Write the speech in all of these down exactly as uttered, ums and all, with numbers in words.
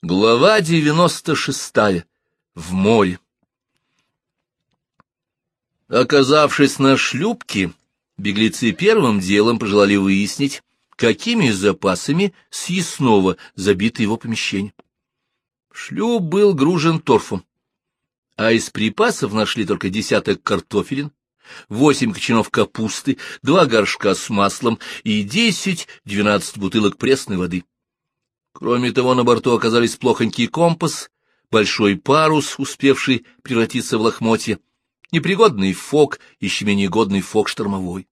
Глава девяносто шестая. В море. Оказавшись на шлюпке, беглецы первым делом пожелали выяснить, какими запасами съестного забито его помещение. Шлюп был гружен торфом, а из припасов нашли только десяток картофелин, восемь кочанов капусты, два горшка с маслом и десять-двенадцать бутылок пресной воды. Кроме того, на борту оказались плохонький компас, большой парус, успевший превратиться в лохмотья, непригодный фок, еще менее годный фок штормовой.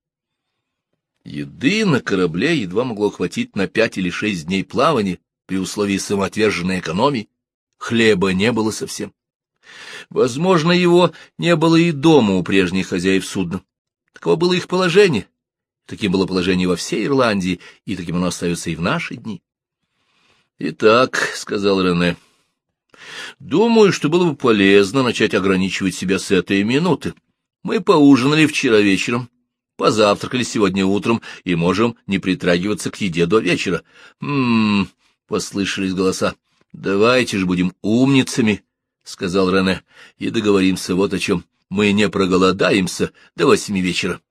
Еды на корабле едва могло хватить на пять или шесть дней плавания при условии самоотверженной экономии. Хлеба не было совсем. Возможно, его не было и дома у прежних хозяев судна. Таково было их положение. Таким было положение во всей Ирландии, и таким оно остается и в наши дни. «Итак», — сказал Рене, — «думаю, что было бы полезно начать ограничивать себя с этой минуты. Мы поужинали вчера вечером, позавтракали сегодня утром и можем не притрагиваться к еде до вечера. М-м-м», — послышались голоса. «Давайте же будем умницами», — сказал Рене, — «и договоримся вот о чем. Мы не проголодаемся до восьми вечера».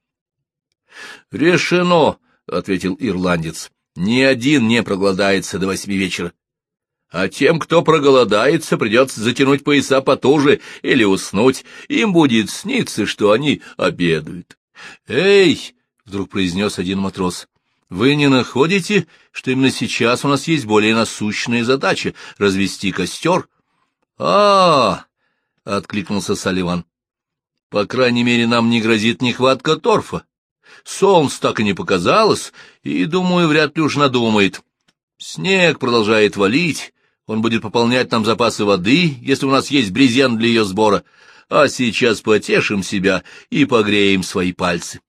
«Решено», — ответил ирландец. «Ни один не проголодается до восьми вечера. А тем, кто проголодается, придется затянуть пояса потуже или уснуть. Им будет сниться, что они обедают». «Эй!» — вдруг произнес один матрос. «Вы не находите, что именно сейчас у нас есть более насущная задача — развести костер?» «А-а-а!» — откликнулся Салливан. «По крайней мере, нам не грозит нехватка торфа. Солнце так и не показалось, и, думаю, вряд ли уж надумает. Снег продолжает валить, он будет пополнять нам запасы воды, если у нас есть брезент для ее сбора, а сейчас потешим себя и погреем свои пальцы».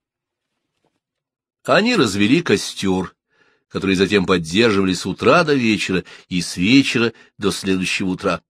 Они развели костер, который затем поддерживали с утра до вечера и с вечера до следующего утра.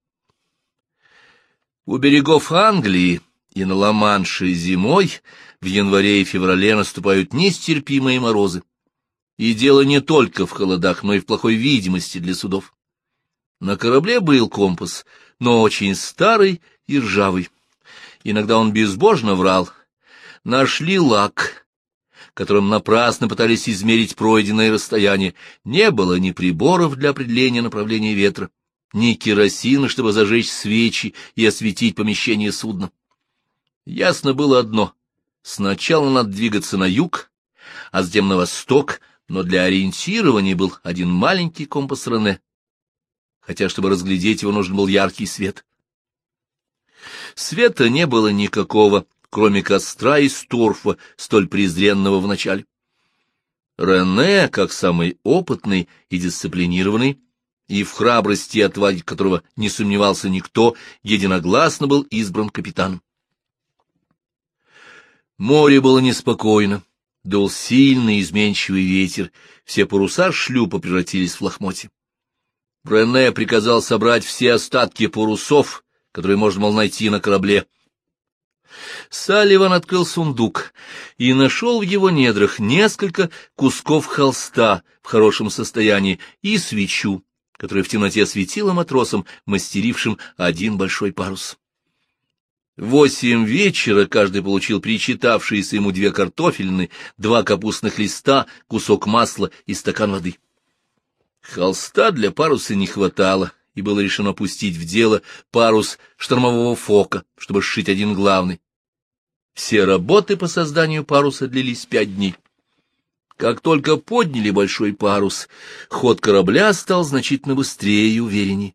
У берегов Англии и на Ла-Манше зимой в январе и феврале наступают нестерпимые морозы. И дело не только в холодах, но и в плохой видимости для судов. На корабле был компас, но очень старый и ржавый. Иногда он безбожно врал. Нашли лак, которым напрасно пытались измерить пройденное расстояние. Не было ни приборов для определения направления ветра, ни керосина, чтобы зажечь свечи и осветить помещение судна. Ясно было одно — сначала надо двигаться на юг, а затем на восток, но для ориентирования был один маленький компас Рене, хотя, чтобы разглядеть его, нужен был яркий свет. Света не было никакого, кроме костра из торфа, столь презренного вначале. Рене, как самый опытный и дисциплинированный, и в храбрости и отваге которого не сомневался никто, единогласно был избран капитаном. Море было неспокойно, дул сильный изменчивый ветер, все паруса шлюпа превратились в лохмотья. Рене приказал собрать все остатки парусов, которые можно было найти на корабле. Салливан открыл сундук и нашел в его недрах несколько кусков холста в хорошем состоянии и свечу, которая в темноте светила матросам, мастерившим один большой парус. В восемь вечера каждый получил причитавшиеся ему две картофелины, два капустных листа, кусок масла и стакан воды. Холста для паруса не хватало, и было решено пустить в дело парус штормового фока, чтобы сшить один главный. Все работы по созданию паруса длились пять дней. Как только подняли большой парус, ход корабля стал значительно быстрее и увереннее.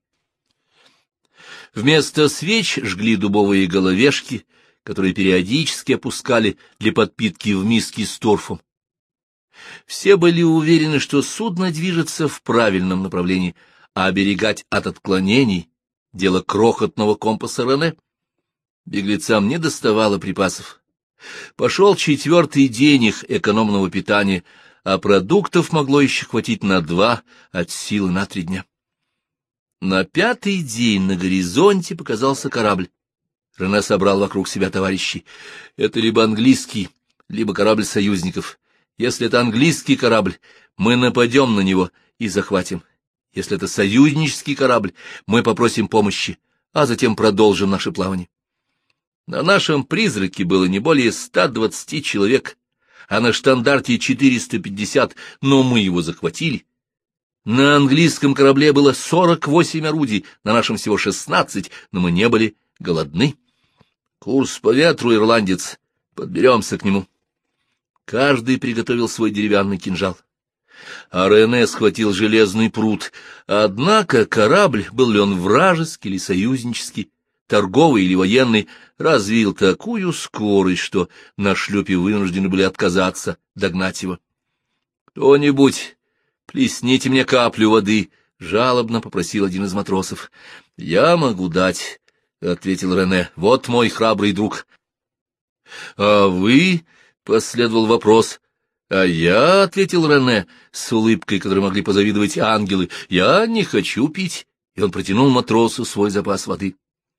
Вместо свеч жгли дубовые головешки, которые периодически опускали для подпитки в миски с торфом. Все были уверены, что судно движется в правильном направлении, а оберегать от отклонений — дело крохотного компаса Рене. Беглецам не доставало припасов. Пошел четвертый день их экономного питания, а продуктов могло еще хватить на два, от силы на три дня. На пятый день на горизонте показался корабль. Рене собрал вокруг себя товарищей. Это либо английский, либо корабль союзников. Если это английский корабль, мы нападем на него и захватим. Если это союзнический корабль, мы попросим помощи, а затем продолжим наше плавание. На нашем «Призраке» было не более ста двадцати человек, а на штандарте четыреста пятьдесят, но мы его захватили. На английском корабле было сорок восемь орудий, на нашем всего шестнадцать, но мы не были голодны. Курс по ветру, ирландец, подберемся к нему. Каждый приготовил свой деревянный кинжал, а Рене схватил железный прут. Однако корабль, был ли он вражеский или союзнический, торговый или военный, развил такую скорость, что на шлюпе вынуждены были отказаться догнать его. — Кто-нибудь, плесните мне каплю воды, — жалобно попросил один из матросов. — Я могу дать, — ответил Рене, — вот мой храбрый друг. — А вы? — последовал вопрос. — А я, — ответил Рене, с улыбкой, которой могли позавидовать ангелы, — я не хочу пить. И он протянул матросу свой запас воды.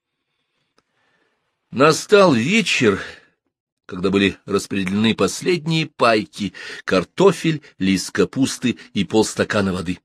Настал вечер, когда были распределены последние пайки, картофель, лист капусты и полстакана воды.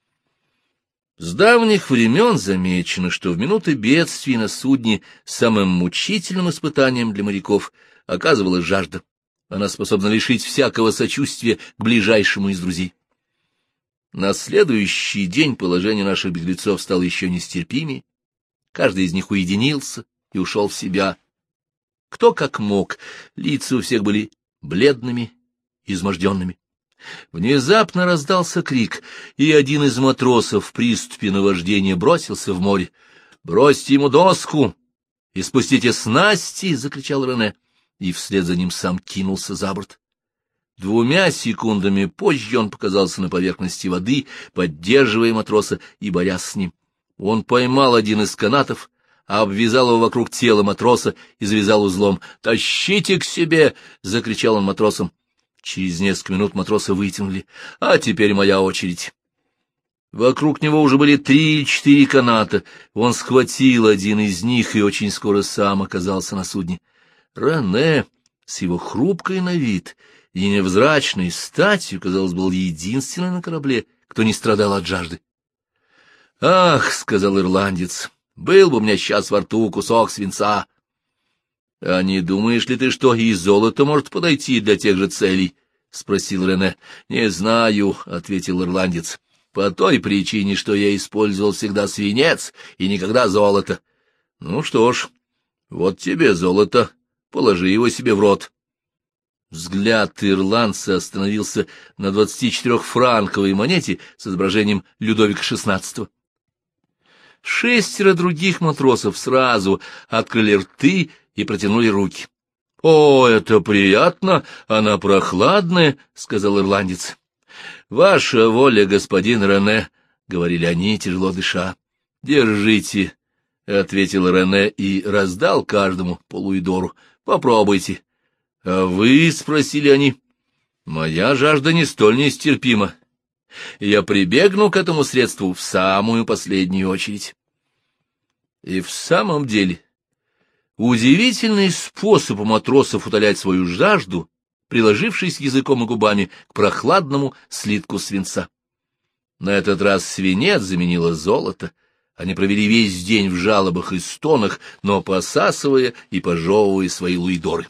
С давних времен замечено, что в минуты бедствий на судне самым мучительным испытанием для моряков оказывалась жажда. Она способна лишить всякого сочувствия к ближайшему из друзей. На следующий день положение наших беглецов стало еще нестерпимее. Каждый из них уединился и ушел в себя. Кто как мог, лица у всех были бледными, изможденными. Внезапно раздался крик, и один из матросов в приступе наваждения бросился в море. — Бросьте ему доску и спустите снасти! — закричал Рене, и вслед за ним сам кинулся за борт. Двумя секундами позже он показался на поверхности воды, поддерживая матроса и борясь с ним. Он поймал один из канатов, обвязал его вокруг тела матроса и завязал узлом. «Тащите к себе!» — закричал он матросам. Через несколько минут матроса вытянули. «А теперь моя очередь». Вокруг него уже были три или четыре каната. Он схватил один из них и очень скоро сам оказался на судне. Рене, с его хрупкой на вид и невзрачной статью, казалось, был единственным на корабле, кто не страдал от жажды. «Ах!» — сказал ирландец. Был бы у меня сейчас во рту кусок свинца. — А не думаешь ли ты, что и золото может подойти для тех же целей? — спросил Рене. — Не знаю, — ответил ирландец, — по той причине, что я использовал всегда свинец и никогда золото. — Ну что ж, вот тебе золото, положи его себе в рот. Взгляд ирландца остановился на двадцатичетырехфранковой монете с изображением Людовика шестнадцатого. Шестеро других матросов сразу открыли рты и протянули руки. — О, это приятно, она прохладная, — сказал ирландец. — Ваша воля, господин Рене, — говорили они, тяжело дыша. — Держите, — ответил Рене и раздал каждому полуидору. — Попробуйте. — А вы? — спросили они. — Моя жажда не столь нестерпима. Я прибегну к этому средству в самую последнюю очередь. И в самом деле, удивительный способ у матросов утолять свою жажду, приложившись языком и губами к прохладному слитку свинца. На этот раз свинец заменило золото. Они провели весь день в жалобах и стонах, но посасывая и пожевывая свои луидоры.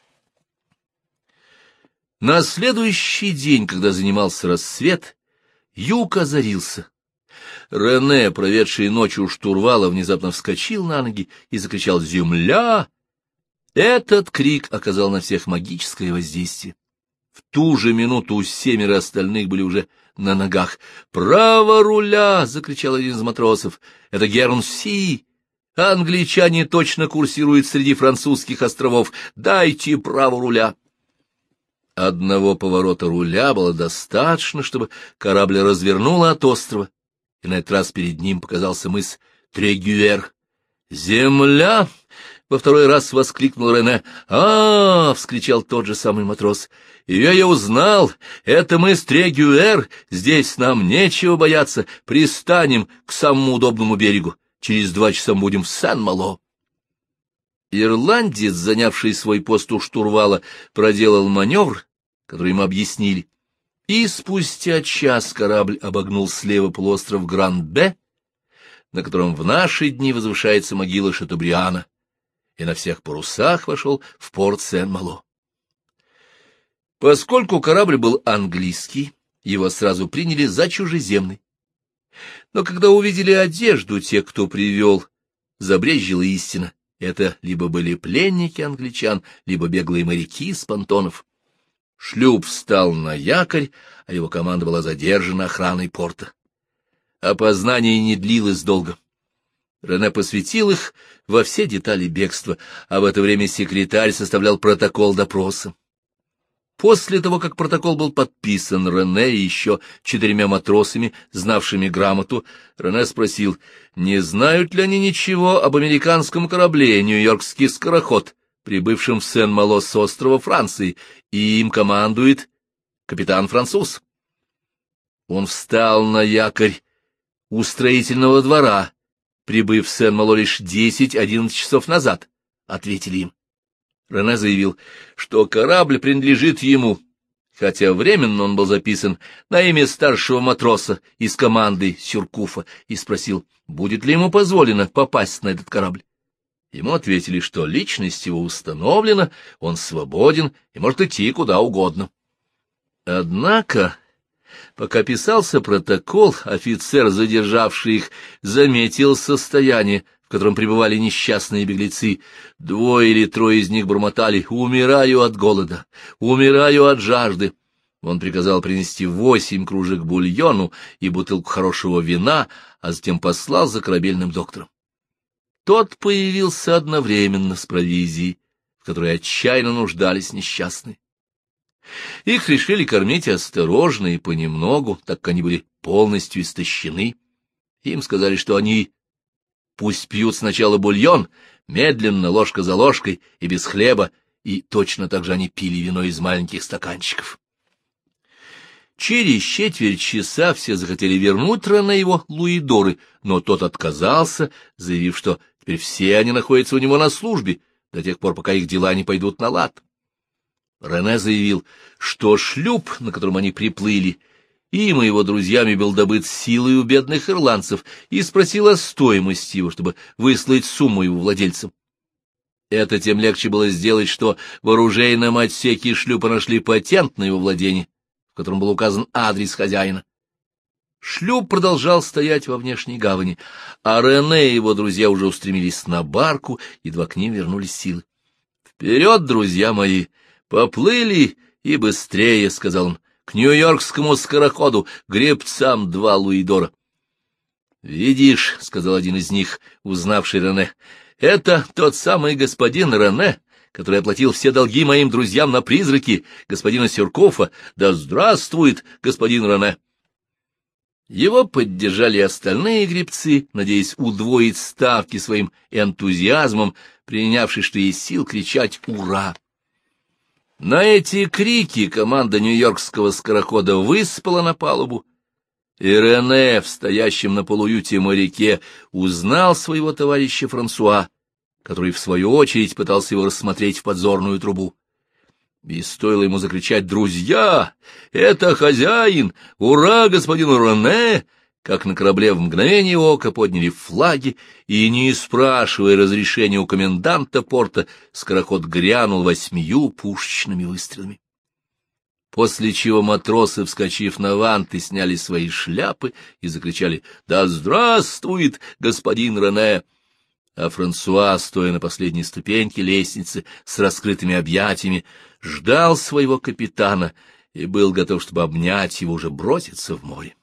На следующий день, когда занимался рассвет, юг озарился. Рене, проведший ночь у штурвала, внезапно вскочил на ноги и закричал «Земля!». Этот крик оказал на всех магическое воздействие. В ту же минуту семеро остальных были уже на ногах. «Право руля!» — закричал один из матросов. «Это Гернси! Англичане точно курсируют среди французских островов. Дайте право руля!» Одного поворота руля было достаточно, чтобы корабль развернуло от острова, и на этот раз перед ним показался мыс Трегюэр. «Земля!» — во второй раз воскликнул Рене. «А-а-а!» — вскричал тот же самый матрос. «Ее я узнал! Это мыс Трегюэр! Здесь нам нечего бояться! Пристанем к самому удобному берегу! Через два часа будем в Сен-Мало!» Ирландец, занявший свой пост у штурвала, проделал маневр, который ему объяснили, И спустя час корабль обогнул слева полуостров Гран-Бе, на котором в наши дни возвышается могила Шатобриана, и на всех парусах вошел в порт Сен-Мало. Поскольку корабль был английский, его сразу приняли за чужеземный. Но когда увидели одежду тех, кто привел, забрезжила истина. Это либо были пленники англичан, либо беглые моряки с понтонов. Шлюп встал на якорь, а его команда была задержана охраной порта. Опознание не длилось долго. Рене посвятил их во все детали бегства, а в это время секретарь составлял протокол допроса. После того, как протокол был подписан Рене и еще четырьмя матросами, знавшими грамоту, Рене спросил, не знают ли они ничего об американском корабле «Нью-Йоркский скороход», прибывшем в Сен-Мало с острова Франции, и им командует капитан-француз. Он встал на якорь у строительного двора, прибыв в Сен-Мало лишь десять-одиннадцать часов назад, — ответили им. Рене заявил, что корабль принадлежит ему, хотя временно он был записан на имя старшего матроса из команды Сюркуфа, и спросил, будет ли ему позволено попасть на этот корабль. Ему ответили, что личность его установлена, он свободен и может идти куда угодно. Однако, пока писался протокол, офицер, задержавший их, заметил состояние, в котором пребывали несчастные беглецы. Двое или трое из них бормотали: «Умираю от голода, умираю от жажды». Он приказал принести восемь кружек бульону и бутылку хорошего вина, а затем послал за корабельным доктором. Тот появился одновременно с провизией, в которой отчаянно нуждались несчастные. Их решили кормить осторожно и понемногу, так как они были полностью истощены. Им сказали, что они пусть пьют сначала бульон, медленно, ложка за ложкой и без хлеба, и точно так же они пили вино из маленьких стаканчиков. Через четверть часа все захотели вернуть Рене его луидоры, но тот отказался, заявив, что теперь все они находятся у него на службе до тех пор, пока их дела не пойдут на лад. Рене заявил, что шлюп, на котором они приплыли, им и его друзьями был добыт силой у бедных ирландцев, и спросил о стоимости его, чтобы выслать сумму его владельцам. Это тем легче было сделать, что в оружейном отсеке шлюпа нашли патент на его владение, в котором был указан адрес хозяина. Шлюп продолжал стоять во внешней гавани, а Рене и его друзья уже устремились на барку, едва к ним вернулись силы. — Вперед, друзья мои! Поплыли и быстрее, — сказал он, — к нью-йоркскому скороходу, гребцам два луидора. — Видишь, — сказал один из них, узнавший Рене, — это тот самый господин Рене, который оплатил все долги моим друзьям на призраки господина Сюркуфа. Да здравствует господин Рене! Его поддержали остальные гребцы, надеясь удвоить ставки своим энтузиазмом, принявший, что есть сил, кричать «Ура!». На эти крики команда нью-йоркского скорохода выспала на палубу, и Рене, в стоящем на полуюте моряке, узнал своего товарища Франсуа, который, в свою очередь, пытался его рассмотреть в подзорную трубу. И стоило ему закричать «Друзья! Это хозяин! Ура господину Рене!», как на корабле в мгновение ока подняли флаги, и, не спрашивая разрешения у коменданта порта, скороход грянул восьмию пушечными выстрелами. После чего матросы, вскочив на ванты, сняли свои шляпы и закричали «Да здравствует господин Рене!». А Франсуа, стоя на последней ступеньке лестницы с раскрытыми объятиями, ждал своего капитана и был готов, чтобы обнять его, уже броситься в море.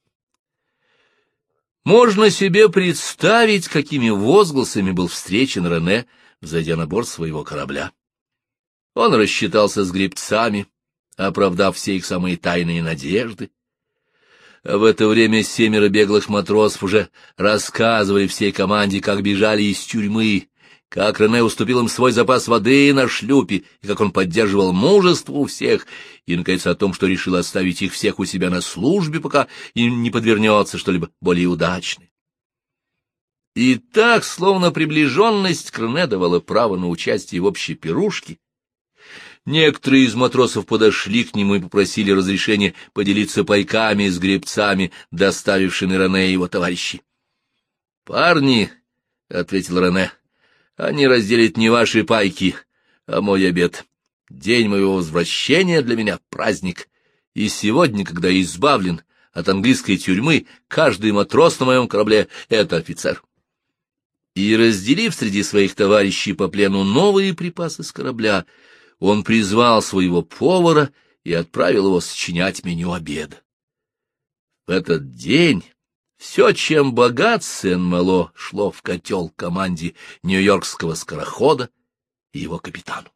Можно себе представить, какими возгласами был встречен Рене, взойдя на борт своего корабля. Он рассчитался с гребцами, оправдав все их самые тайные надежды. А в это время семеро беглых матросов уже рассказывали всей команде, как бежали из тюрьмы, как Рене уступил им свой запас воды на шлюпе, и как он поддерживал мужество у всех, и, наконец, о том, что решил оставить их всех у себя на службе, пока им не подвернется что-либо более удачное. И так, словно приближенность к Рене давала право на участие в общей пирушке, Некоторые из матросов подошли к нему и попросили разрешения поделиться пайками с гребцами, доставившими Рене и его товарищи. — Парни, — ответил Рене, — они разделят не ваши пайки, а мой обед. День моего возвращения для меня — праздник, и сегодня, когда я избавлен от английской тюрьмы, каждый матрос на моем корабле — это офицер. И, разделив среди своих товарищей по плену новые припасы с корабля, он призвал своего повара и отправил его сочинять меню обеда. В этот день все, чем богат Сен-Мало, шло в котел команде нью-йоркского скорохода и его капитану.